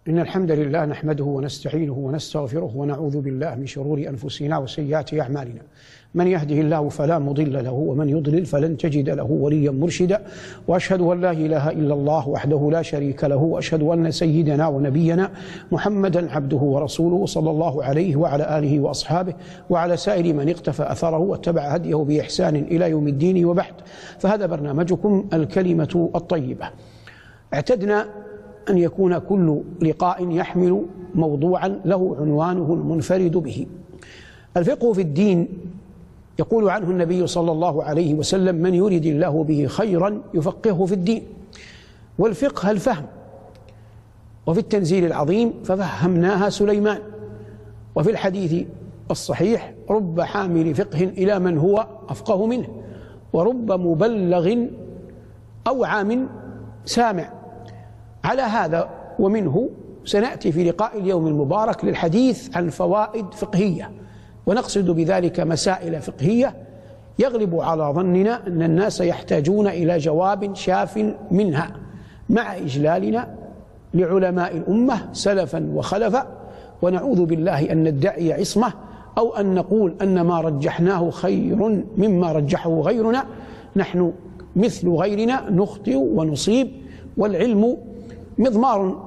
إن الحمد لله نحمده ونستعينه ونستغفره ونعوذ بالله من شرور أنفسنا وسيئات أعمالنا. من يهده الله فلا مضل له ومن يضلل فلن تجد له وليا مرشدا. وأشهد أن لا إله إلا الله وحده لا شريك له، وأشهد أن سيدنا ونبينا محمدا عبده ورسوله صلى الله عليه وعلى آله وأصحابه وعلى سائر من اقتفى أثره واتبع هديه بإحسان إلى يوم الدين. وبعد، فهذا برنامجكم الكلمة الطيبة. اعتدنا أن يكون كل لقاء يحمل موضوعا له عنوانه المنفرد به. الفقه في الدين يقول عنه النبي صلى الله عليه وسلم: من يرد الله به خيرا يفقهه في الدين. والفقه الفهم، وفي التنزيل العظيم ففهمناها سليمان. وفي الحديث الصحيح: رب حامل فقه إلى من هو أفقه منه، ورب مبلغ أوعى من سامع. على هذا ومنه سنأتي في لقاء اليوم المبارك للحديث عن فوائد فقهية، ونقصد بذلك مسائل فقهية يغلب على ظننا أن الناس يحتاجون إلى جواب شاف منها، مع إجلالنا لعلماء الأمة سلفا وخلفا، ونعوذ بالله أن ندعي عصمة أو أن نقول أن ما رجحناه خير مما رجحه غيرنا. نحن مثل غيرنا نخطئ ونصيب، والعلم مضمار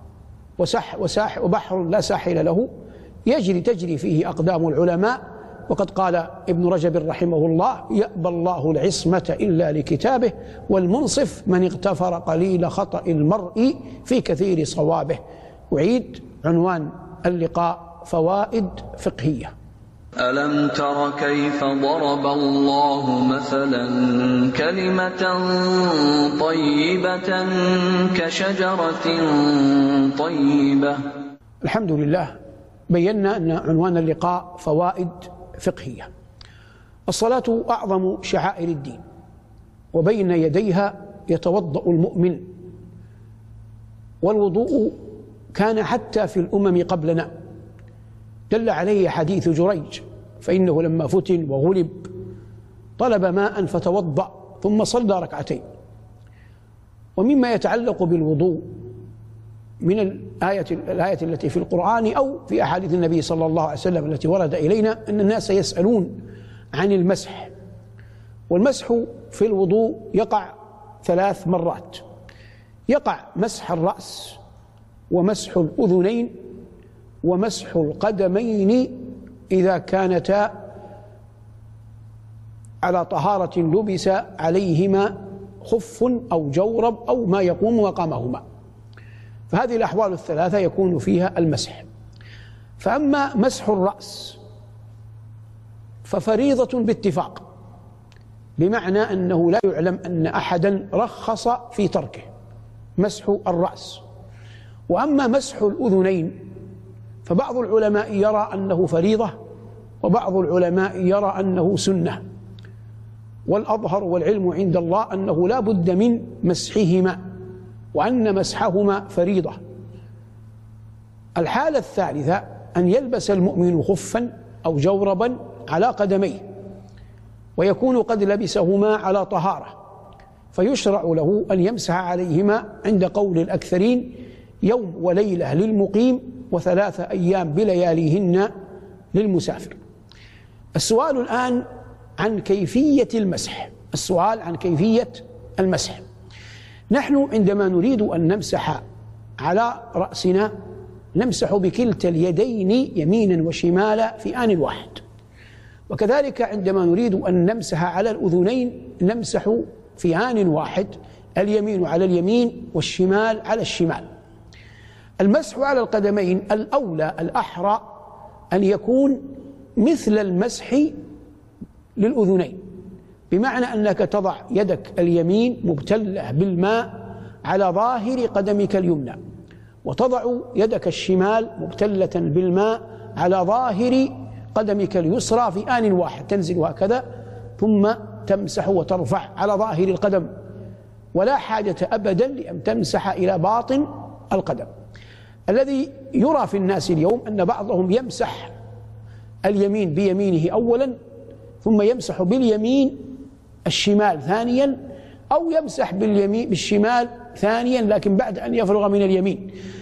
وبحر لا ساحل له تجري فيه أقدام العلماء. وقد قال ابن رجب رحمه الله: يأبى الله العصمة إلا لكتابه، والمنصف من اغتفر قليل خطأ المرء في كثير صوابه. أعيد عنوان اللقاء: فوائد فقهية. ألم تر كيف ضرب الله مثلا كلمة طيبة كشجرة طيبة. الحمد لله، بينا أن عنوان اللقاء فوائد فقهية. الصلاة أعظم شعائر الدين، وبين يديها يتوضأ المؤمن، والوضوء كان حتى في الأمم قبلنا، دل عليه حديث جريج: فإنه لما فتن وغلب طلب ماء فتوضأ ثم صلى ركعتين. ومما يتعلق بالوضوء من الآية التي في القرآن أو في أحاديث النبي صلى الله عليه وسلم التي ورد إلينا أن الناس يسألون عن المسح. والمسح في الوضوء يقع 3 مرات: يقع مسح الرأس، ومسح الأذنين، ومسح القدمين إذا كانتا على طهارة لبس عليهما خف أو جورب أو ما يقوم مقامهما. فهذه الأحوال الثلاثة يكون فيها المسح. فأما مسح الرأس ففريضة باتفاق، بمعنى أنه لا يعلم أن أحدا رخص في تركه مسح الرأس. وأما مسح الأذنين فبعض العلماء يرى أنه فريضة، وبعض العلماء يرى أنه سنة، والأظهر والعلم عند الله أنه لا بد من مسحهما، وأن مسحهما فريضة. الحالة الثالثة أن يلبس المؤمن خفا أو جوربا على قدميه، ويكون قد لبسهما على طهارة، فيشرع له أن يمسح عليهما عند قول الأكثرين يوم وليلة للمقيم، و3 أيام بلياليهن للمسافر. السؤال الآن عن كيفية المسح. نحن عندما نريد أن نمسح على رأسنا نمسح بكلتا اليدين يمينا وشمالا في آن واحد، وكذلك عندما نريد أن نمسح على الأذنين نمسح في آن واحد، اليمين على اليمين والشمال على الشمال. المسح على القدمين الأولى الأحرى أن يكون مثل المسح للأذنين، بمعنى أنك تضع يدك اليمين مبتلة بالماء على ظاهر قدمك اليمنى، وتضع يدك الشمال مبتلة بالماء على ظاهر قدمك اليسرى في آن واحد، تنزل هكذا ثم تمسح وترفع على ظاهر القدم، ولا حاجة أبدا لأن تمسح إلى باطن القدم. الذي يرى في الناس اليوم أن بعضهم يمسح اليمين بيمينه أولا، ثم يمسح باليمين الشمال ثانيا، أو يمسح بالشمال ثانيا لكن بعد أن يفرغ من اليمين.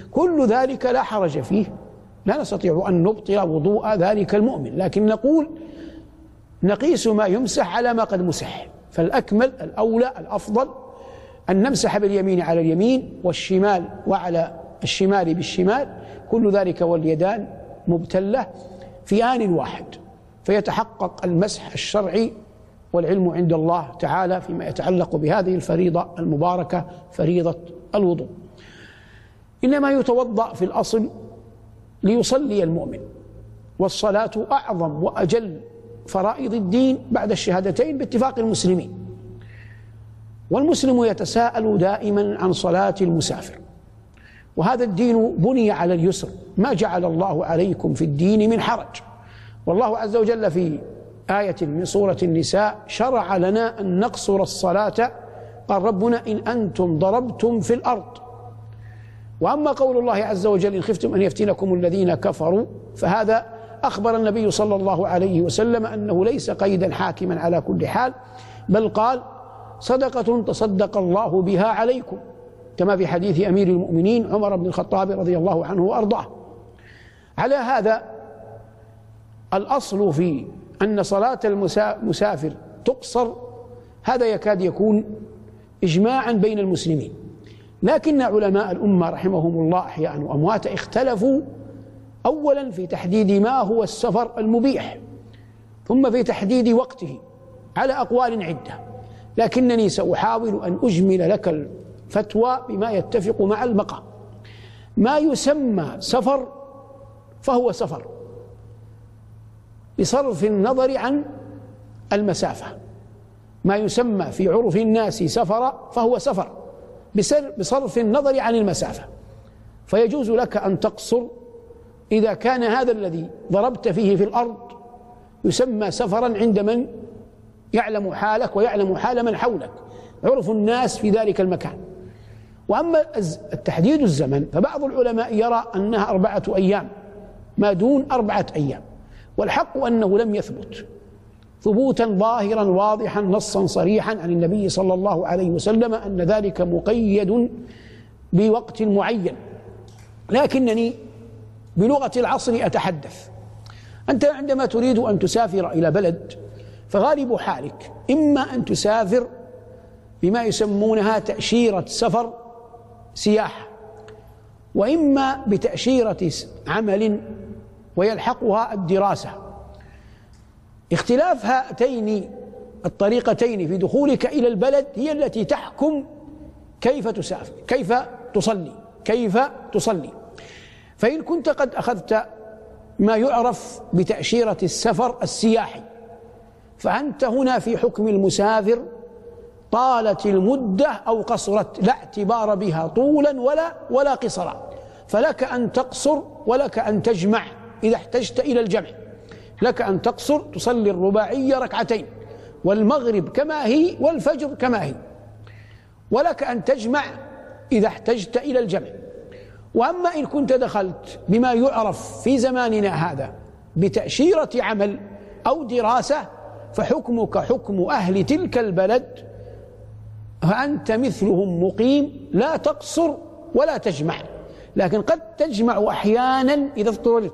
كل ذلك لا حرج فيه، لا نستطيع أن نبطل وضوء ذلك المؤمن، لكن نقول نقيس ما يمسح على ما قد مسح، فالأكمل الأولى الأفضل أن نمسح باليمين على اليمين والشمال وعلى الشمال بالشمال، كل ذلك واليدان مبتلة في آن واحد، فيتحقق المسح الشرعي والعلم عند الله تعالى فيما يتعلق بهذه الفريضة المباركة فريضة الوضوء. إنما يتوضأ في الأصل ليصلي المؤمن، والصلاة أعظم وأجل فرائض الدين بعد الشهادتين باتفاق المسلمين، والمسلم يتساءل دائما عن صلاة المسافر، وهذا الدين بني على اليسر، ما جعل الله عليكم في الدين من حرج. والله عز وجل في آية من سورة النساء شرع لنا أن نقصر الصلاة، قال ربنا إن أنتم ضربتم في الأرض. وأما قول الله عز وجل إن خفتم أن يفتنكم الذين كفروا، فهذا أخبر النبي صلى الله عليه وسلم أنه ليس قيدا حاكما على كل حال، بل قال صدقة تصدق الله بها عليكم، كما في حديث أمير المؤمنين عمر بن الخطاب رضي الله عنه وأرضاه. على هذا الأصل في أن صلاة المسافر تقصر هذا يكاد يكون إجماعا بين المسلمين، لكن علماء الأمة رحمهم الله أحياء وأموات اختلفوا أولا في تحديد ما هو السفر المبيح، ثم في تحديد وقته على أقوال عدة، لكنني سأحاول أن أجمل لك الفتوى بما يتفق مع المقام. ما يسمى سفر فهو سفر بصرف النظر عن المسافة، ما يسمى في عرف الناس سفر فهو سفر بصرف النظر عن المسافة، فيجوز لك أن تقصر إذا كان هذا الذي ضربت فيه في الأرض يسمى سفرا عند من يعلم حالك ويعلم حال من حولك، عرف الناس في ذلك المكان. وأما التحديد الزمن فبعض العلماء يرى أنها 4 أيام ما دون 4 أيام، والحق أنه لم يثبت ثبوتا ظاهرا واضحا نصا صريحا عن النبي صلى الله عليه وسلم أن ذلك مقيد بوقت معين، لكنني بلغة العصر أتحدث. أنت عندما تريد أن تسافر إلى بلد فغالب حالك إما أن تسافر بما يسمونها تأشيرة سفر سياحة، وإما بتأشيرة عمل ويلحقها الدراسة. اختلاف هاتين الطريقتين في دخولك إلى البلد هي التي تحكم كيف تسافر، كيف تصلي. فإن كنت قد أخذت ما يعرف بتأشيرة السفر السياحي فأنت هنا في حكم المسافر، طالت المدة أو قصرت لا اعتبار بها طولا ولا قصرا، فلك أن تقصر ولك أن تجمع إذا احتجت إلى الجمع. لك أن تقصر تصلي الرباعية 2 ركعتين والمغرب كما هي والفجر كما هي، ولك أن تجمع إذا احتجت إلى الجمع. وأما إن كنت دخلت بما يعرف في زماننا هذا بتأشيرة عمل أو دراسة فحكمك حكم أهل تلك البلد، فأنت مثلهم مقيم لا تقصر ولا تجمع، لكن قد تجمع أحيانا إذا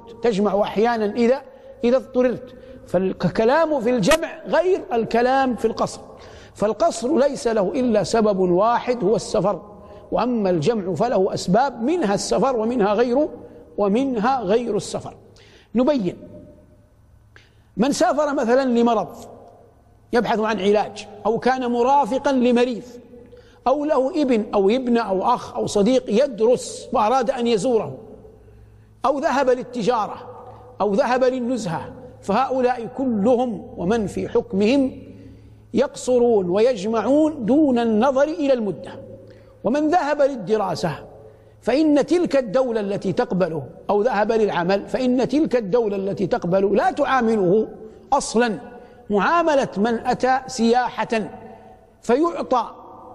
اضطررت فالكلام في الجمع غير الكلام في القصر، فالقصر ليس له إلا سبب واحد هو السفر، وأما الجمع فله أسباب منها السفر ومنها غير السفر. نبين: من سافر مثلا لمرض يبحث عن علاج، أو كان مرافقا لمريض، أو له ابن أو ابن أو أخ أو صديق يدرس وأراد أن يزوره، أو ذهب للتجارة أو ذهب للنزهة، فهؤلاء كلهم ومن في حكمهم يقصرون ويجمعون دون النظر إلى المدة. ومن ذهب للدراسة فإن تلك الدولة التي تقبله، أو ذهب للعمل فإن تلك الدولة التي تقبله لا تعامله أصلا معاملة من أتى سياحة، فيعطى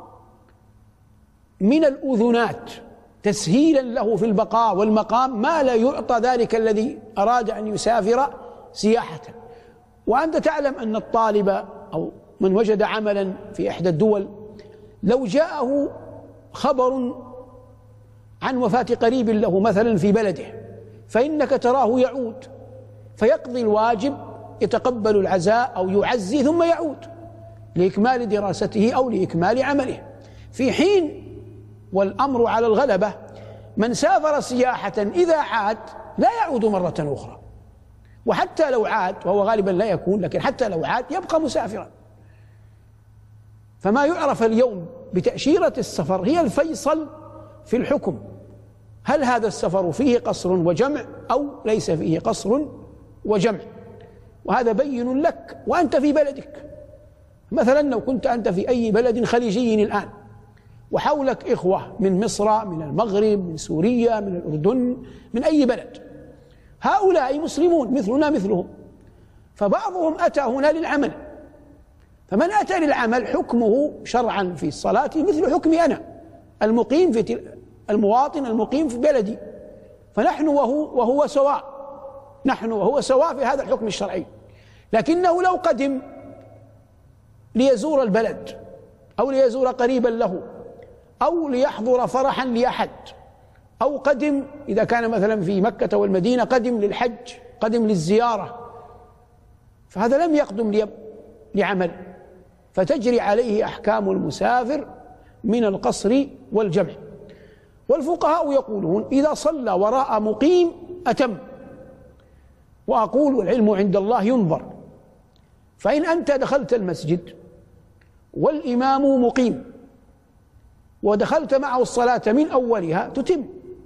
من الأذنات تسهيلا له في البقاء والمقام ما لا يعطى ذلك الذي أراد أن يسافر سياحة. وأنت تعلم أن الطالب أو من وجد عملا في إحدى الدول لو جاءه خبر عن وفاة قريب له مثلا في بلده، فإنك تراه يعود فيقضي الواجب، يتقبل العزاء أو يعزي ثم يعود لإكمال دراسته أو لإكمال عمله، في حين والأمر على الغلبة من سافر سياحة إذا عاد لا يعود مرة أخرى، وحتى لو عاد وهو غالبا لا يكون، لكن حتى لو عاد يبقى مسافرا. فما يعرف اليوم بتأشيرة السفر هي الفيصل في الحكم، هل هذا السفر فيه قصر وجمع أو ليس فيه قصر وجمع، وهذا بين لك وأنت في بلدك. مثلا لو كنت أنت في أي بلد خليجي الآن وحولك إخوة من مصر، من المغرب، من سوريا، من الأردن، من أي بلد، هؤلاء مسلمون مثلنا مثلهم، فبعضهم أتى هنا للعمل، فمن أتى للعمل حكمه شرعا في الصلاة مثل حكمي أنا المقيم في المواطن المقيم في بلدي، فنحن وهو سواء، نحن وهو سواء في هذا الحكم الشرعي. لكنه لو قدم ليزور البلد أو ليزور قريبا له أو ليحضر فرحا لأحد، أو قدم إذا كان مثلا في مكة والمدينة قدم للحج، قدم للزيارة، فهذا لم يقدم لعمل، فتجري عليه أحكام المسافر من القصر والجمع. والفقهاء يقولون إذا صلى وراء مقيم أتم، وأقول والعلم عند الله ينظر، فإن أنت دخلت المسجد والإمام مقيم ودخلت معه الصلاة من أولها تتم،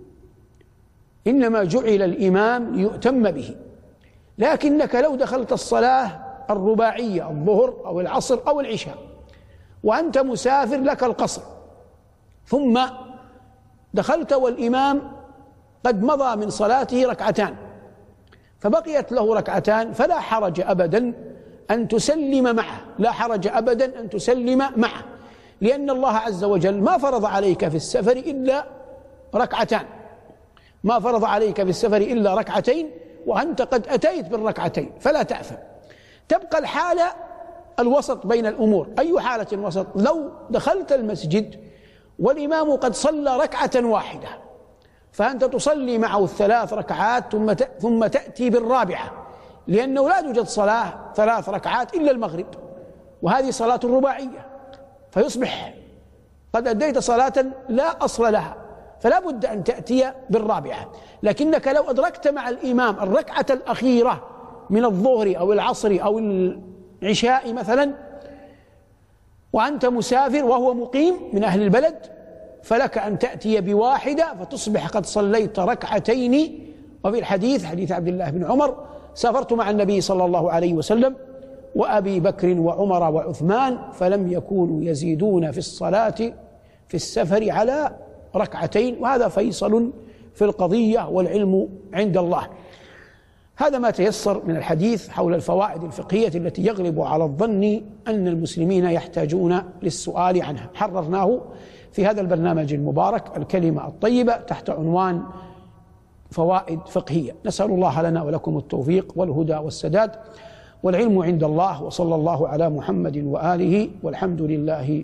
إنما جعل الإمام ليؤتم به. لكنك لو دخلت الصلاة الرباعية الظهر أو العصر أو العشاء وأنت مسافر لك القصر، ثم دخلت والإمام قد مضى من صلاته ركعتان فبقيت له ركعتان، فلا حرج أبدا أن تسلم معه، لا حرج أبدا أن تسلم معه، لأن الله عز وجل ما فرض عليك في السفر إلا ركعتان، ما فرض عليك في السفر إلا ركعتين، وأنت قد أتيت بالركعتين فلا تأثم. تبقى الحالة الوسط بين الأمور. أي حالة وسط؟ لو دخلت المسجد والإمام قد صلى ركعة واحدة فأنت تصلي معه الثلاث ركعات ثم تأتي بالرابعة، لأنه لا توجد صلاة ثلاث ركعات إلا المغرب، وهذه صلاة رباعية، فيصبح قد أديت صلاة لا أصل لها، فلا بد أن تأتي بالرابعة. لكنك لو أدركت مع الإمام الركعة الأخيرة من الظهر أو العصر أو العشاء مثلا وأنت مسافر وهو مقيم من أهل البلد، فلك أن تأتي بواحدة فتصبح قد صليت ركعتين. وفي الحديث حديث عبد الله بن عمر: سافرت مع النبي صلى الله عليه وسلم وأبي بكر وعمر وعثمان فلم يكونوا يزيدون في الصلاة في السفر على ركعتين، وهذا فيصل في القضية والعلم عند الله. هذا ما تيسر من الحديث حول الفوائد الفقهية التي يغلب على الظن أن المسلمين يحتاجون للسؤال عنها، حررناه في هذا البرنامج المبارك الكلمة الطيبة تحت عنوان فوائد فقهية. نسأل الله لنا ولكم التوفيق والهدى والسداد، والعلم عند الله، وصلى الله على محمد وآله، والحمد لله.